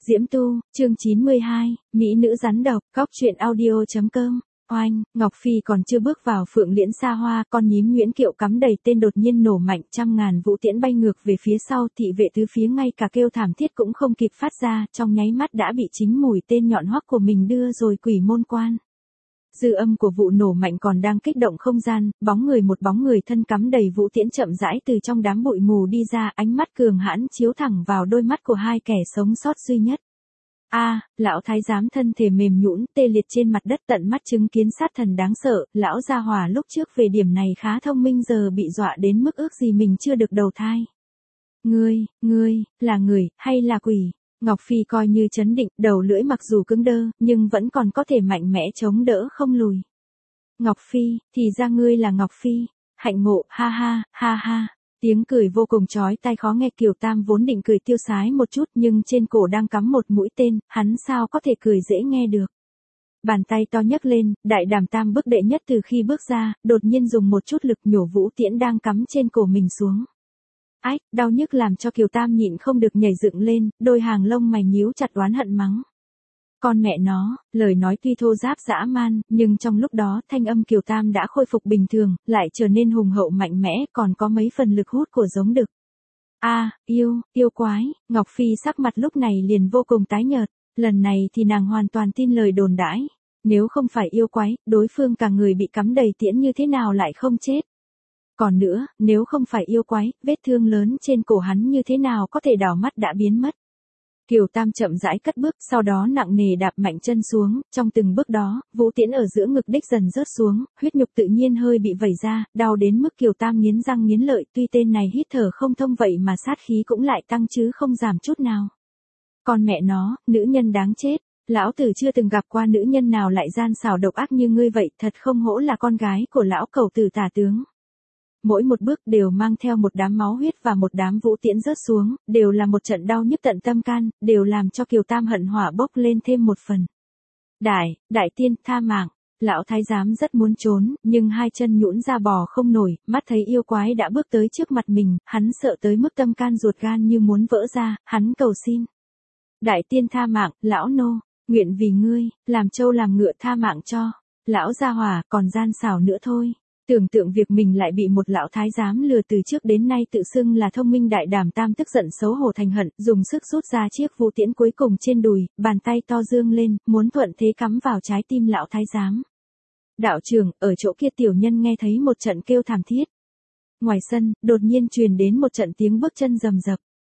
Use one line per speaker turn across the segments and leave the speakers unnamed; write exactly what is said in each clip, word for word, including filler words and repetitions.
Diễm Tu, chương chín mươi hai, Mỹ nữ rắn độc, góc truyện audio chấm com. Oanh, Ngọc Phi còn chưa bước vào Phượng Liễn xa hoa, con nhím Nguyễn Kiệu cắm đầy tên đột nhiên nổ mạnh, trăm ngàn vũ tiễn bay ngược về phía sau, thị vệ tứ phía ngay cả kêu thảm thiết cũng không kịp phát ra, trong nháy mắt đã bị chính mũi tên nhọn hoắc của mình đưa rồi quỷ môn quan. Dư âm của vụ nổ mạnh còn đang kích động không gian, bóng người một bóng người thân cắm đầy vũ tiễn chậm rãi từ trong đám bụi mù đi ra, ánh mắt cường hãn chiếu thẳng vào đôi mắt của hai kẻ sống sót duy nhất. A, à, lão thái giám thân thể mềm nhũn, tê liệt trên mặt đất tận mắt chứng kiến sát thần đáng sợ, lão gia hỏa lúc trước về điểm này khá thông minh giờ bị dọa đến mức ước gì mình chưa được đầu thai. Ngươi, ngươi, là người, hay là quỷ? Ngọc Phi coi như trấn định, đầu lưỡi mặc dù cứng đơ, nhưng vẫn còn có thể mạnh mẽ chống đỡ không lùi. Ngọc Phi, thì ra ngươi là Ngọc Phi, hạnh ngộ, ha ha, ha ha. Tiếng cười vô cùng chói tai khó nghe, Kiều Tam vốn định cười tiêu sái một chút nhưng trên cổ đang cắm một mũi tên, hắn sao có thể cười dễ nghe được. Bàn tay to nhấc lên, đại đàm tam bước đệ nhất từ khi bước ra, đột nhiên dùng một chút lực nhổ vũ tiễn đang cắm trên cổ mình xuống. Ách, đau nhức làm cho Kiều Tam nhịn không được nhảy dựng lên, đôi hàng lông mày nhíu chặt oán hận mắng. Con mẹ nó, lời nói tuy thô giáp dã man, nhưng trong lúc đó thanh âm Kiều Tam đã khôi phục bình thường, lại trở nên hùng hậu mạnh mẽ, còn có mấy phần lực hút của giống đực. A, à, yêu, yêu quái, Ngọc Phi sắc mặt lúc này liền vô cùng tái nhợt, lần này thì nàng hoàn toàn tin lời đồn đãi, nếu không phải yêu quái, đối phương cả người bị cắm đầy tiễn như thế nào lại không chết. Còn nữa, nếu không phải yêu quái, vết thương lớn trên cổ hắn như thế nào có thể đảo mắt đã biến mất. Kiều Tam chậm rãi cất bước, sau đó nặng nề đạp mạnh chân xuống, trong từng bước đó, vũ tiễn ở giữa ngực đích dần rớt xuống, huyết nhục tự nhiên hơi bị vẩy ra, đau đến mức Kiều Tam nghiến răng nghiến lợi, tuy tên này hít thở không thông vậy mà sát khí cũng lại tăng chứ không giảm chút nào. Con mẹ nó, nữ nhân đáng chết, lão tử chưa từng gặp qua nữ nhân nào lại gian xảo độc ác như ngươi vậy, thật không hổ là con gái của lão cẩu tử tả tướng. Mỗi một bước đều mang theo một đám máu huyết và một đám vũ tiễn rớt xuống, đều là một trận đau nhức tận tâm can, đều làm cho Kiều Tam hận hỏa bốc lên thêm một phần. Đại, đại tiên, tha mạng, lão thái giám rất muốn trốn, nhưng hai chân nhũn ra bò không nổi, mắt thấy yêu quái đã bước tới trước mặt mình, hắn sợ tới mức tâm can ruột gan như muốn vỡ ra, hắn cầu xin. Đại tiên tha mạng, lão nô, nguyện vì ngươi, làm trâu làm ngựa tha mạng cho, lão gia hỏa còn gian xảo nữa thôi. Tưởng tượng việc mình lại bị một lão thái giám lừa từ trước đến nay tự xưng là thông minh, đại đàm tam tức giận xấu hổ thành hận, dùng sức rút ra chiếc vũ tiễn cuối cùng trên đùi, bàn tay to dương lên, muốn thuận thế cắm vào trái tim lão thái giám. Đạo trưởng, ở chỗ kia tiểu nhân nghe thấy một trận kêu thảm thiết. Ngoài sân, đột nhiên truyền đến một trận tiếng bước chân rầm rập.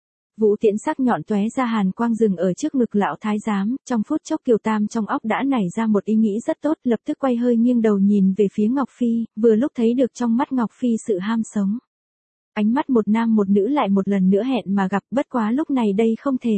Vũ tiễn sắc nhọn tóe ra hàn quang rừng ở trước ngực lão thái giám, trong phút chốc Kiều Tam trong óc đã nảy ra một ý nghĩ rất tốt, lập tức quay hơi nghiêng đầu nhìn về phía Ngọc Phi, vừa lúc thấy được trong mắt Ngọc Phi sự ham sống. Ánh mắt một nam một nữ lại một lần nữa hẹn mà gặp, bất quá lúc này đây không thể.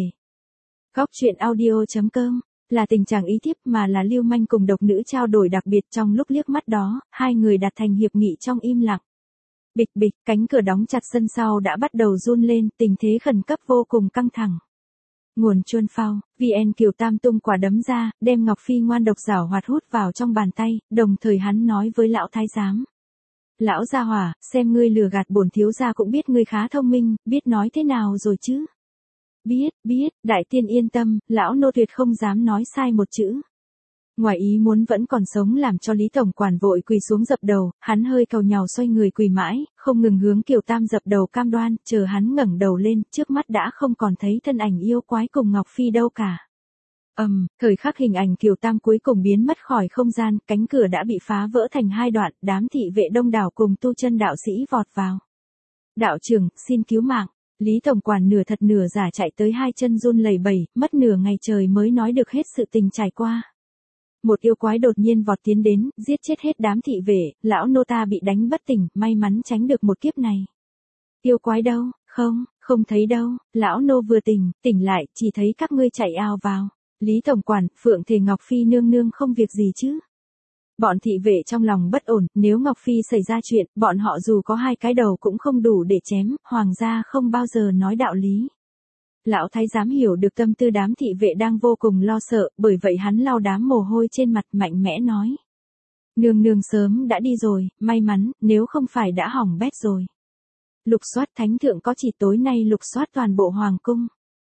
Góc truyện audio chấm com, là tình trạng ý thiếp mà là lưu manh cùng độc nữ trao đổi đặc biệt, trong lúc liếc mắt đó, hai người đạt thành hiệp nghị trong im lặng. Bịch bịch, cánh cửa đóng chặt sân sau đã bắt đầu run lên, tình thế khẩn cấp vô cùng căng thẳng. Nguồn chuôn phao, vê en Kiều Tam tung quả đấm ra, đem Ngọc Phi ngoan độc giảo hoạt hút vào trong bàn tay, đồng thời hắn nói với lão thái giám. Lão gia hỏa, xem ngươi lừa gạt bổn thiếu gia cũng biết ngươi khá thông minh, biết nói thế nào rồi chứ? Biết, biết, đại tiên yên tâm, lão nô tuyệt không dám nói sai một chữ. Ngoài ý muốn vẫn còn sống làm cho Lý Tổng quản vội quỳ xuống dập đầu, hắn hơi cầu nhào xoay người quỳ mãi, không ngừng hướng Kiều Tam dập đầu cam đoan, chờ hắn ngẩng đầu lên, trước mắt đã không còn thấy thân ảnh yêu quái cùng Ngọc Phi đâu cả. Ầm, um, thời khắc hình ảnh Kiều Tam cuối cùng biến mất khỏi không gian, cánh cửa đã bị phá vỡ thành hai đoạn, đám thị vệ đông đảo cùng tu chân đạo sĩ vọt vào. Đạo trưởng, xin cứu mạng. Lý Tổng quản nửa thật nửa giả chạy tới, hai chân run lẩy bẩy, mất nửa ngày trời mới nói được hết sự tình trải qua. Một yêu quái đột nhiên vọt tiến đến, giết chết hết đám thị vệ, lão nô ta bị đánh bất tỉnh, may mắn tránh được một kiếp này. Yêu quái đâu, không, không thấy đâu, lão nô vừa tỉnh, tỉnh lại, chỉ thấy các ngươi chạy ào vào. Lý Tổng quản, Phượng Thể Ngọc Phi nương nương không việc gì chứ? Bọn thị vệ trong lòng bất ổn, nếu Ngọc Phi xảy ra chuyện, bọn họ dù có hai cái đầu cũng không đủ để chém, hoàng gia không bao giờ nói đạo lý. Lão thái giám hiểu được tâm tư đám thị vệ đang vô cùng lo sợ, bởi vậy hắn lau đám mồ hôi trên mặt mạnh mẽ nói. Nương nương sớm đã đi rồi, may mắn, nếu không phải đã hỏng bét rồi. Lục soát thánh thượng có chỉ tối nay lục soát toàn bộ hoàng cung.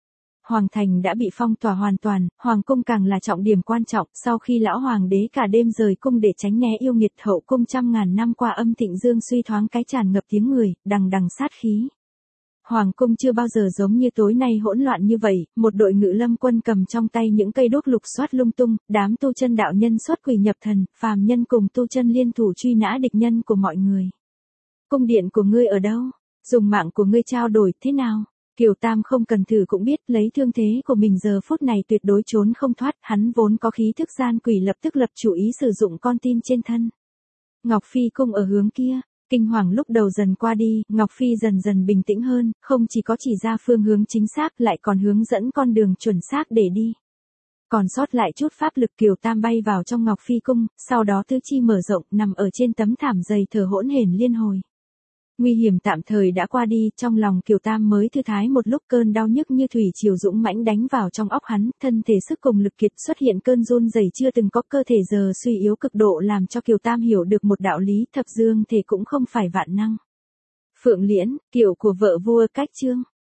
Hoàng thành đã bị phong tỏa hoàn toàn, hoàng cung càng là trọng điểm quan trọng, sau khi lão hoàng đế cả đêm rời cung để tránh né yêu nghiệt, hậu cung trăm ngàn năm qua âm thịnh dương suy thoáng cái tràn ngập tiếng người, đằng đằng sát khí. Hoàng cung chưa bao giờ giống như tối nay hỗn loạn như vậy, một đội ngự lâm quân cầm trong tay những cây đuốc lục soát lung tung, đám tu chân đạo nhân xuất quỷ nhập thần, phàm nhân cùng tu chân liên thủ truy nã địch nhân của mọi người. Cung điện của ngươi ở đâu? Dùng mạng của ngươi trao đổi thế nào? Kiều Tam không cần thử cũng biết, lấy thương thế của mình giờ phút này tuyệt đối trốn không thoát, hắn vốn có khí thức gian quỷ lập tức lập chủ ý sử dụng con tin trên thân. Ngọc Phi cung ở hướng kia. Kinh hoàng lúc đầu dần qua đi, Ngọc Phi dần dần bình tĩnh hơn, không chỉ có chỉ ra phương hướng chính xác lại còn hướng dẫn con đường chuẩn xác để đi. Còn sót lại chút pháp lực, Kiều Tam bay vào trong Ngọc Phi cung, sau đó tứ chi mở rộng, nằm ở trên tấm thảm dày thở hỗn hển liên hồi. Nguy hiểm tạm thời đã qua đi, trong lòng Kiều Tam mới thư thái một lúc, cơn đau nhức như thủy triều dũng mãnh đánh vào trong óc hắn, thân thể sức cùng lực kiệt, xuất hiện cơn run rẩy chưa từng có, cơ thể giờ suy yếu cực độ làm cho Kiều Tam hiểu được một đạo lý, thập dương thể cũng không phải vạn năng. Phượng Liễn, kiểu của vợ vua Cách Chương.